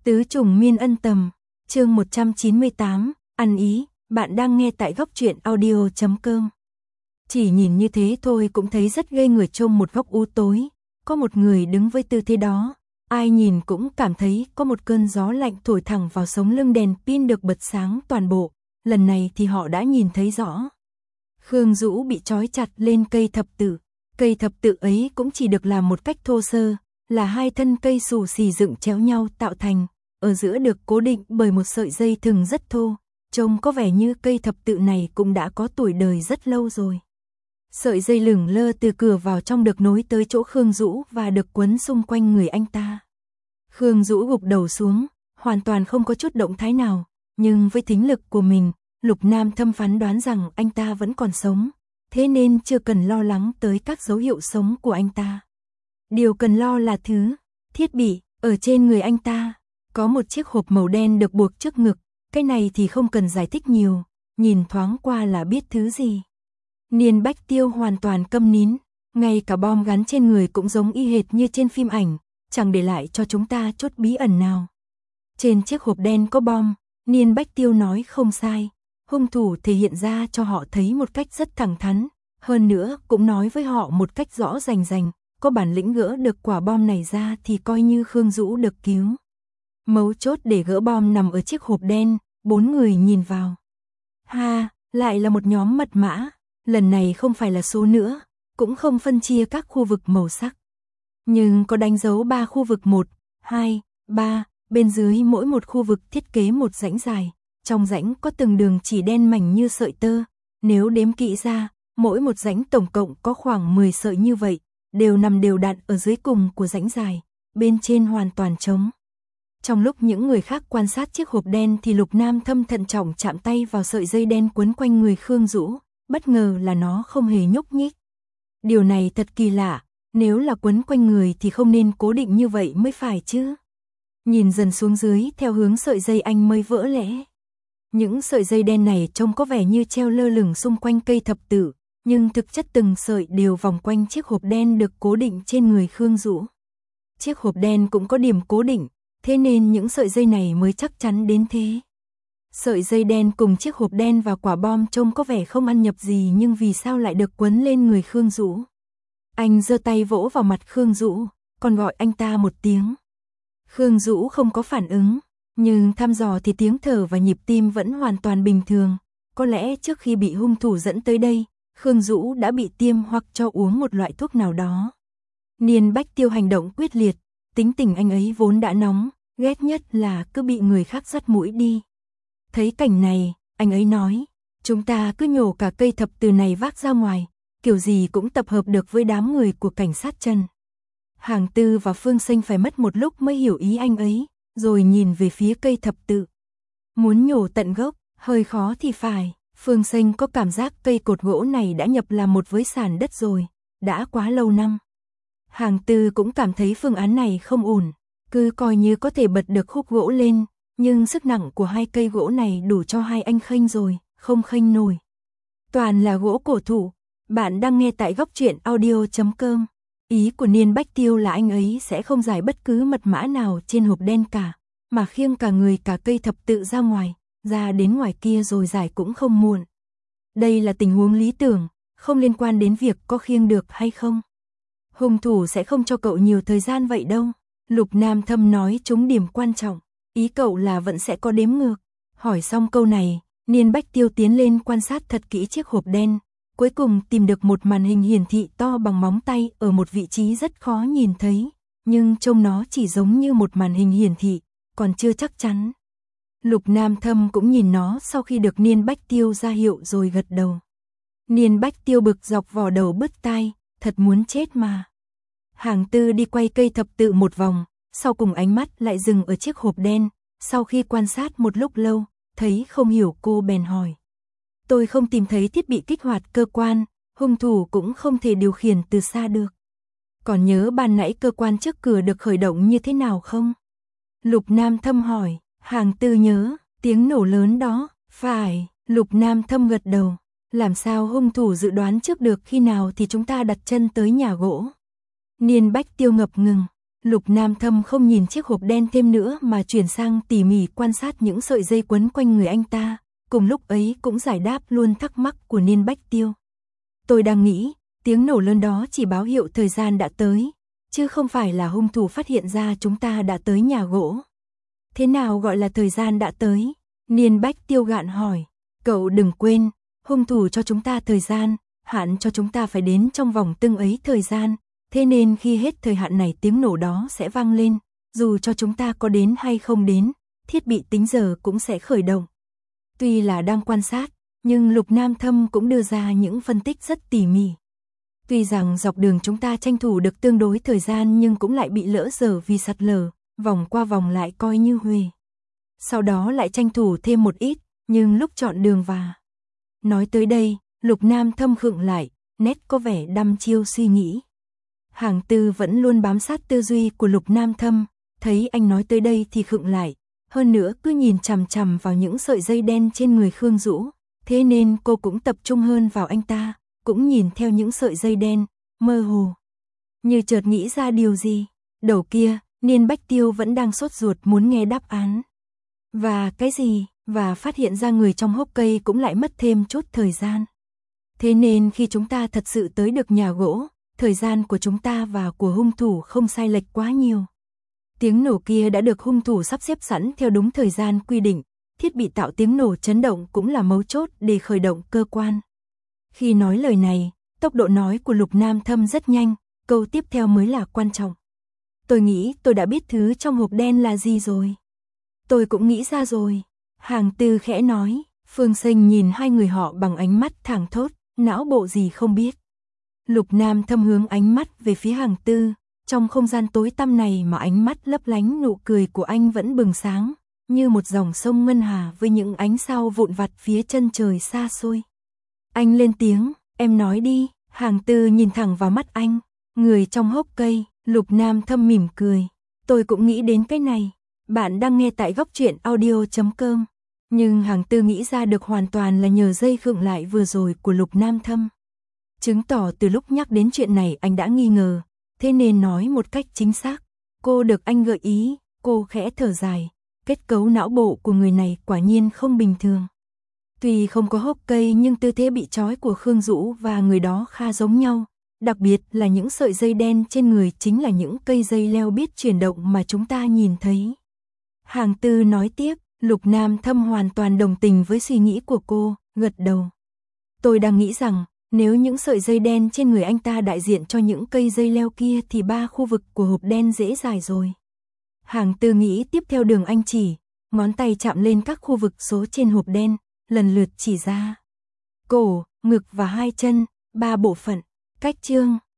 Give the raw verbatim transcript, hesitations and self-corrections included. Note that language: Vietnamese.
Tứ trùng miên ân tầm, chương một trăm chín mươi tám, ăn ý, bạn đang nghe tại góc truyện audio chấm com. Chỉ nhìn như thế thôi cũng thấy rất ghê người trong một góc u tối, có một người đứng với tư thế đó, ai nhìn cũng cảm thấy có một cơn gió lạnh thổi thẳng vào sống lưng, đèn pin được bật sáng toàn bộ, lần này thì họ đã nhìn thấy rõ. Khương Dũ bị trói chặt lên cây thập tự, cây thập tự ấy cũng chỉ được làm một cách thô sơ, là hai thân cây xù xì dựng chéo nhau tạo thành, ở giữa được cố định bởi một sợi dây thừng rất thô, trông có vẻ như cây thập tự này cũng đã có tuổi đời rất lâu rồi. Sợi dây lửng lơ từ cửa vào trong được nối tới chỗ Khương Dũ và được quấn xung quanh người anh ta. Khương Dũ gục đầu xuống, hoàn toàn không có chút động thái nào, nhưng với thính lực của mình, Lục Nam Thâm phán đoán rằng anh ta vẫn còn sống, thế nên chưa cần lo lắng tới các dấu hiệu sống của anh ta. Điều cần lo là thứ thiết bị ở trên người anh ta. Có một chiếc hộp màu đen được buộc trước ngực, cái này thì không cần giải thích nhiều, nhìn thoáng qua là biết thứ gì. Niên Bách Tiêu hoàn toàn câm nín, ngay cả bom gắn trên người cũng giống y hệt như trên phim ảnh, chẳng để lại cho chúng ta chút bí ẩn nào. Trên chiếc hộp đen có bom, Niên Bách Tiêu nói không sai, hung thủ thể hiện ra cho họ thấy một cách rất thẳng thắn, hơn nữa cũng nói với họ một cách rõ rành rành, có bản lĩnh gỡ được quả bom này ra thì coi như Khương Dũ được cứu. Mấu chốt để gỡ bom nằm ở chiếc hộp đen, bốn người nhìn vào. Ha, lại là một nhóm mật mã, lần này không phải là số nữa, cũng không phân chia các khu vực màu sắc. Nhưng có đánh dấu ba khu vực một, hai, ba, bên dưới mỗi một khu vực thiết kế một rãnh dài, trong rãnh có từng đường chỉ đen mảnh như sợi tơ, nếu đếm kỹ ra, mỗi một rãnh tổng cộng có khoảng mười sợi như vậy, đều nằm đều đặn ở dưới cùng của rãnh dài, bên trên hoàn toàn trống. Trong lúc những người khác quan sát chiếc hộp đen thì Lục Nam Thâm thận trọng chạm tay vào sợi dây đen quấn quanh người Khương Dũ, bất ngờ là nó không hề nhúc nhích. Điều này thật kỳ lạ, nếu là quấn quanh người thì không nên cố định như vậy mới phải chứ. Nhìn dần xuống dưới theo hướng sợi dây anh mới vỡ lẽ. Những sợi dây đen này trông có vẻ như treo lơ lửng xung quanh cây thập tự, nhưng thực chất từng sợi đều vòng quanh chiếc hộp đen được cố định trên người Khương Dũ. Chiếc hộp đen cũng có điểm cố định, thế nên những sợi dây này mới chắc chắn đến thế. Sợi dây đen cùng chiếc hộp đen và quả bom trông có vẻ không ăn nhập gì, nhưng vì sao lại được quấn lên người Khương Dũ? Anh giơ tay vỗ vào mặt Khương Dũ, còn gọi anh ta một tiếng. Khương Dũ không có phản ứng, nhưng thăm dò thì tiếng thở và nhịp tim vẫn hoàn toàn bình thường. Có lẽ trước khi bị hung thủ dẫn tới đây, Khương Dũ đã bị tiêm hoặc cho uống một loại thuốc nào đó. Niên Bách Tiêu hành động quyết liệt, tính tình anh ấy vốn đã nóng, ghét nhất là cứ bị người khác dắt mũi đi. Thấy cảnh này, anh ấy nói, chúng ta cứ nhổ cả cây thập tự này vác ra ngoài, kiểu gì cũng tập hợp được với đám người của cảnh sát Trần. Hàng Tư và Phương Sinh phải mất một lúc mới hiểu ý anh ấy, rồi nhìn về phía cây thập tự. Muốn nhổ tận gốc, hơi khó thì phải. Phương Sinh có cảm giác cây cột gỗ này đã nhập làm một với sàn đất rồi, đã quá lâu năm. Hàng Tư cũng cảm thấy phương án này không ổn, cứ coi như có thể bật được khúc gỗ lên, nhưng sức nặng của hai cây gỗ này đủ cho hai anh khênh rồi, không khênh nổi. Toàn là gỗ cổ thụ, bạn đang nghe tại góc truyện audio chấm com. Ý của Niên Bách Tiêu là anh ấy sẽ không giải bất cứ mật mã nào trên hộp đen cả, mà khiêng cả người cả cây thập tự ra ngoài, ra đến ngoài kia rồi giải cũng không muộn. Đây là tình huống lý tưởng, không liên quan đến việc có khiêng được hay không. Hung thủ sẽ không cho cậu nhiều thời gian vậy đâu. Lục Nam Thâm nói trúng điểm quan trọng, ý cậu là vẫn sẽ có đếm ngược. Hỏi xong câu này, Niên Bách Tiêu tiến lên quan sát thật kỹ chiếc hộp đen, cuối cùng tìm được một màn hình hiển thị to bằng móng tay ở một vị trí rất khó nhìn thấy, nhưng trông nó chỉ giống như một màn hình hiển thị, còn chưa chắc chắn. Lục Nam Thâm cũng nhìn nó sau khi được Niên Bách Tiêu ra hiệu rồi gật đầu. Niên Bách Tiêu bực dọc vò đầu bứt tai, thật muốn chết mà. Hàng Tư đi quay cây thập tự một vòng, sau cùng ánh mắt lại dừng ở chiếc hộp đen, sau khi quan sát một lúc lâu, thấy không hiểu cô bèn hỏi. Tôi không tìm thấy thiết bị kích hoạt cơ quan, hung thủ cũng không thể điều khiển từ xa được. Còn nhớ ban nãy cơ quan trước cửa được khởi động như thế nào không? Lục Nam Thâm hỏi. Hàng Tư nhớ, tiếng nổ lớn đó, phải, Lục Nam Thâm gật đầu. Làm sao hung thủ dự đoán trước được khi nào thì chúng ta đặt chân tới nhà gỗ? Niên Bách Tiêu ngập ngừng, Lục Nam Thâm không nhìn chiếc hộp đen thêm nữa mà chuyển sang tỉ mỉ quan sát những sợi dây quấn quanh người anh ta, cùng lúc ấy cũng giải đáp luôn thắc mắc của Niên Bách Tiêu. Tôi đang nghĩ, tiếng nổ lớn đó chỉ báo hiệu thời gian đã tới, chứ không phải là hung thủ phát hiện ra chúng ta đã tới nhà gỗ. Thế nào gọi là thời gian đã tới? Niên Bách Tiêu gạn hỏi. Cậu đừng quên, hung thủ cho chúng ta thời gian, hạn cho chúng ta phải đến trong vòng từng ấy thời gian, thế nên khi hết thời hạn này tiếng nổ đó sẽ vang lên, dù cho chúng ta có đến hay không đến, thiết bị tính giờ cũng sẽ khởi động. Tuy là đang quan sát, nhưng Lục Nam Thâm cũng đưa ra những phân tích rất tỉ mỉ. Tuy rằng dọc đường chúng ta tranh thủ được tương đối thời gian nhưng cũng lại bị lỡ dở vì sạt lở, vòng qua vòng lại coi như huề. Sau đó lại tranh thủ thêm một ít, nhưng lúc chọn đường và. Nói tới đây, Lục Nam Thâm khựng lại, nét có vẻ đăm chiêu suy nghĩ. Hàng Tư vẫn luôn bám sát tư duy của Lục Nam Thâm, thấy anh nói tới đây thì khựng lại, hơn nữa cứ nhìn chằm chằm vào những sợi dây đen trên người Khương Dũ, thế nên cô cũng tập trung hơn vào anh ta, cũng nhìn theo những sợi dây đen, mơ hồ. Như chợt nghĩ ra điều gì, đầu kia, Niên Bách Tiêu vẫn đang sốt ruột muốn nghe đáp án. Và cái gì, và phát hiện ra người trong hốc cây cũng lại mất thêm chút thời gian. Thế nên khi chúng ta thật sự tới được nhà gỗ, thời gian của chúng ta và của hung thủ không sai lệch quá nhiều. Tiếng nổ kia đã được hung thủ sắp xếp sẵn theo đúng thời gian quy định, thiết bị tạo tiếng nổ chấn động cũng là mấu chốt để khởi động cơ quan. Khi nói lời này, tốc độ nói của Lục Nam Thâm rất nhanh, câu tiếp theo mới là quan trọng. Tôi nghĩ tôi đã biết thứ trong hộp đen là gì rồi. Tôi cũng nghĩ ra rồi. Hàng Tư khẽ nói, Phương Sinh nhìn hai người họ bằng ánh mắt thẳng thốt, não bộ gì không biết. Lục Nam Thâm hướng ánh mắt về phía Hàng Tư, trong không gian tối tăm này mà ánh mắt lấp lánh nụ cười của anh vẫn bừng sáng, như một dòng sông ngân hà với những ánh sao vụn vặt phía chân trời xa xôi. Anh lên tiếng, em nói đi. Hàng Tư nhìn thẳng vào mắt anh, người trong hốc cây. Lục Nam Thâm mỉm cười, tôi cũng nghĩ đến cái này. Bạn đang nghe tại góc truyện audio chấm com. Nhưng Hàng Tư nghĩ ra được hoàn toàn là nhờ dây khựng lại vừa rồi của Lục Nam Thâm. Chứng tỏ từ lúc nhắc đến chuyện này anh đã nghi ngờ, thế nên nói một cách chính xác. Cô được anh gợi ý, cô khẽ thở dài, kết cấu não bộ của người này quả nhiên không bình thường. Tuy không có hốc cây nhưng tư thế bị trói của Khương Dũ và người đó khá giống nhau. Đặc biệt là những sợi dây đen trên người chính là những cây dây leo biết chuyển động mà chúng ta nhìn thấy. Hàng Tư nói tiếp, Lục Nam Thâm hoàn toàn đồng tình với suy nghĩ của cô, gật đầu. Tôi đang nghĩ rằng, nếu những sợi dây đen trên người anh ta đại diện cho những cây dây leo kia thì ba khu vực của hộp đen dễ dài rồi. Hàng Tư nghĩ tiếp theo đường anh chỉ, ngón tay chạm lên các khu vực số trên hộp đen, lần lượt chỉ ra. Cổ, ngực và hai chân, ba bộ phận. Cách chương